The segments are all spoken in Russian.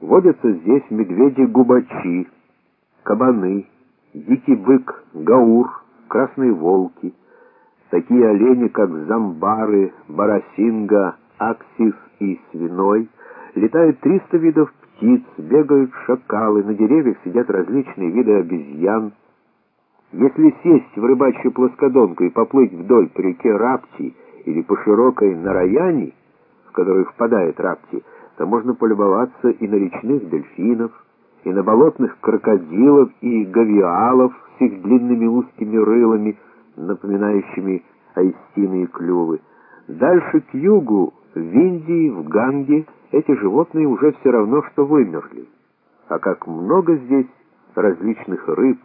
Водятся здесь медведи-губачи, кабаны, дикий бык гаур, красные волки, такие олени, как замбары, барасинга, аксис и свиной. Летают 300 видов птиц, бегают шакалы, на деревьях сидят различные виды обезьян. Если сесть в рыбачью плоскодонку и поплыть вдоль по реке Рапти или по широкой Нараяни, в которую впадает Рапти, то можно полюбоваться и на речных дельфинов, и на болотных крокодилов и гавиалов с их длинными узкими рылами, напоминающими аистиные клювы. Дальше к югу, в Индии, в Ганге, эти животные уже все равно, что вымерли. А как много здесь различных рыб!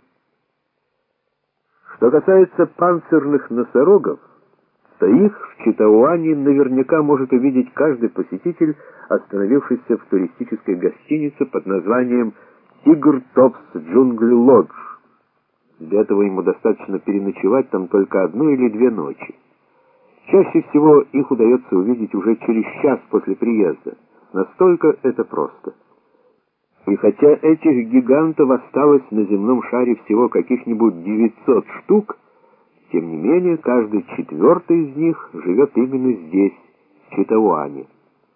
Что касается панцирных носорогов, то их в Читауане наверняка может увидеть каждый посетитель, остановившийся в туристической гостинице под названием «Тигр Топс Джунгли Лодж». Для этого ему достаточно переночевать там только 1 или 2 ночи. Чаще всего их удается увидеть уже через час после приезда. Настолько это просто. И хотя этих гигантов осталось на земном шаре всего каких-нибудь 900 штук, тем не менее, каждый 4-й из них живет именно здесь, в Читауане.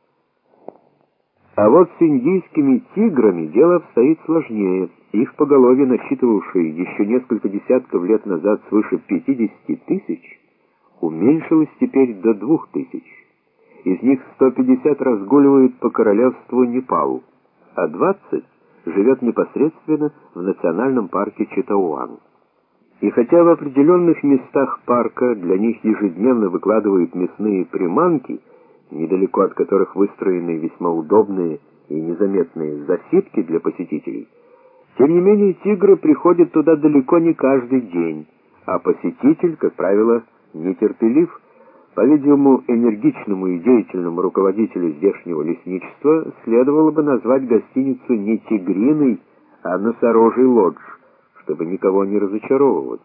А вот с индийскими тиграми дело обстоит сложнее. Их поголовье, насчитывавшее еще несколько десятков лет назад свыше 50 тысяч, уменьшилось теперь до 2000. Из них 150 разгуливают по королевству Непалу, а 20 живет непосредственно в национальном парке Читауан. И хотя в определенных местах парка для них ежедневно выкладывают мясные приманки, недалеко от которых выстроены весьма удобные и незаметные засидки для посетителей, тем не менее тигры приходят туда далеко не каждый день, а посетитель, как правило, нетерпелив. По-видимому, энергичному и деятельному руководителю здешнего лесничества следовало бы назвать гостиницу не «Тигриной», а «Носорожий лодж», чтобы никого не разочаровывать.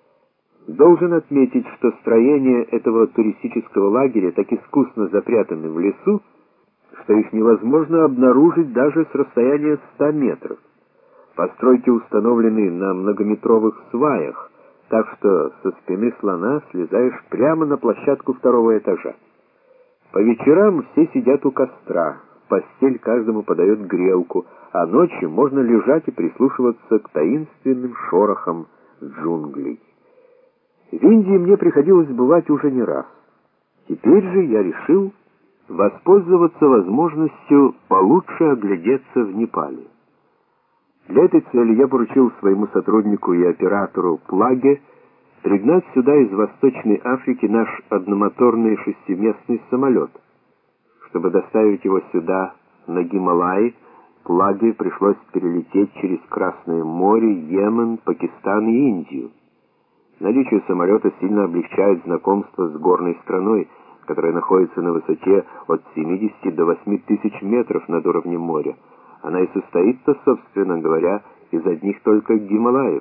Должен отметить, что строения этого туристического лагеря так искусно запрятаны в лесу, что их невозможно обнаружить даже с расстояния 100 метров. Постройки установлены на многометровых сваях, так что со спины слона слезаешь прямо на площадку 2-го этажа. По вечерам все сидят у костра, в постель каждому подают грелку, а ночью можно лежать и прислушиваться к таинственным шорохам джунглей. В Индии мне приходилось бывать уже не раз. Теперь же я решил воспользоваться возможностью получше оглядеться в Непале. Для этой цели я поручил своему сотруднику и оператору Плаге пригнать сюда из Восточной Африки наш одномоторный 6-местный самолет. Чтобы доставить его сюда, на Гималаи, Плаге пришлось перелететь через Красное море, Йемен, Пакистан и Индию. Наличие самолета сильно облегчает знакомство с горной страной, которая находится на высоте от 70 до 8 тысяч метров над уровнем моря. Она и состоит-то, собственно говоря, из одних только Гималаев.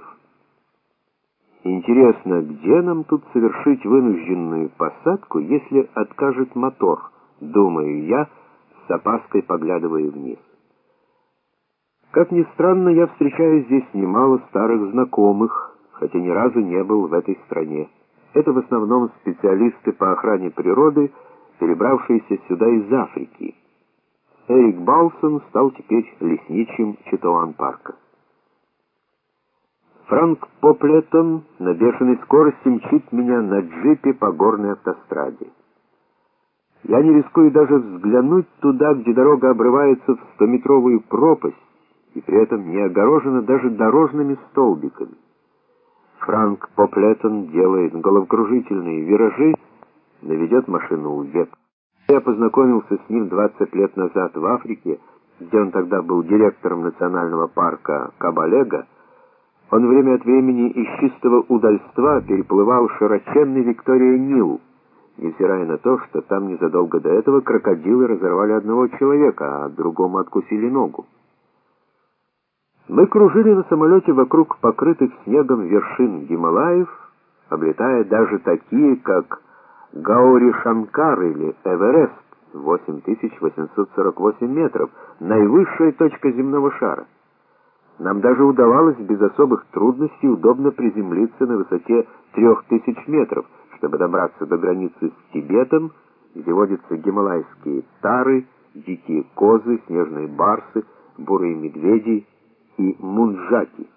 Интересно, где нам тут совершить вынужденную посадку, если откажет мотор, думаю я, с опаской поглядывая вниз. Как ни странно, я встречаю здесь немало старых знакомых, хотя ни разу не был в этой стране. Это в основном специалисты по охране природы, перебравшиеся сюда из Африки. Эрик Балсон стал теперь лесничим Читауан-парка. Франк Поплетон на бешеной скорости мчит меня на джипе по горной автостраде. Я не рискую даже взглянуть туда, где дорога обрывается в 100-метровую пропасть, и при этом не огорожена даже дорожными столбиками. Франк Поплетон делает головокружительные виражи, наведет машину вверх. Я познакомился с ним 20 лет назад в Африке, где он тогда был директором национального парка Кабалега. Он время от времени из чистого удальства переплывал широченный Виктория-Нил, невзирая на то, что там незадолго до этого крокодилы разорвали одного человека, а другому откусили ногу. Мы кружили на самолете вокруг покрытых снегом вершин Гималаев, облетая даже такие, как Гаури-Шанкар или Эверест, 8848 метров, наивысшая точка земного шара. Нам даже удавалось без особых трудностей удобно приземлиться на высоте 3000 метров, чтобы добраться до границы с Тибетом, где водятся гималайские тары, дикие козы, снежные барсы, бурые медведи и мунджаки.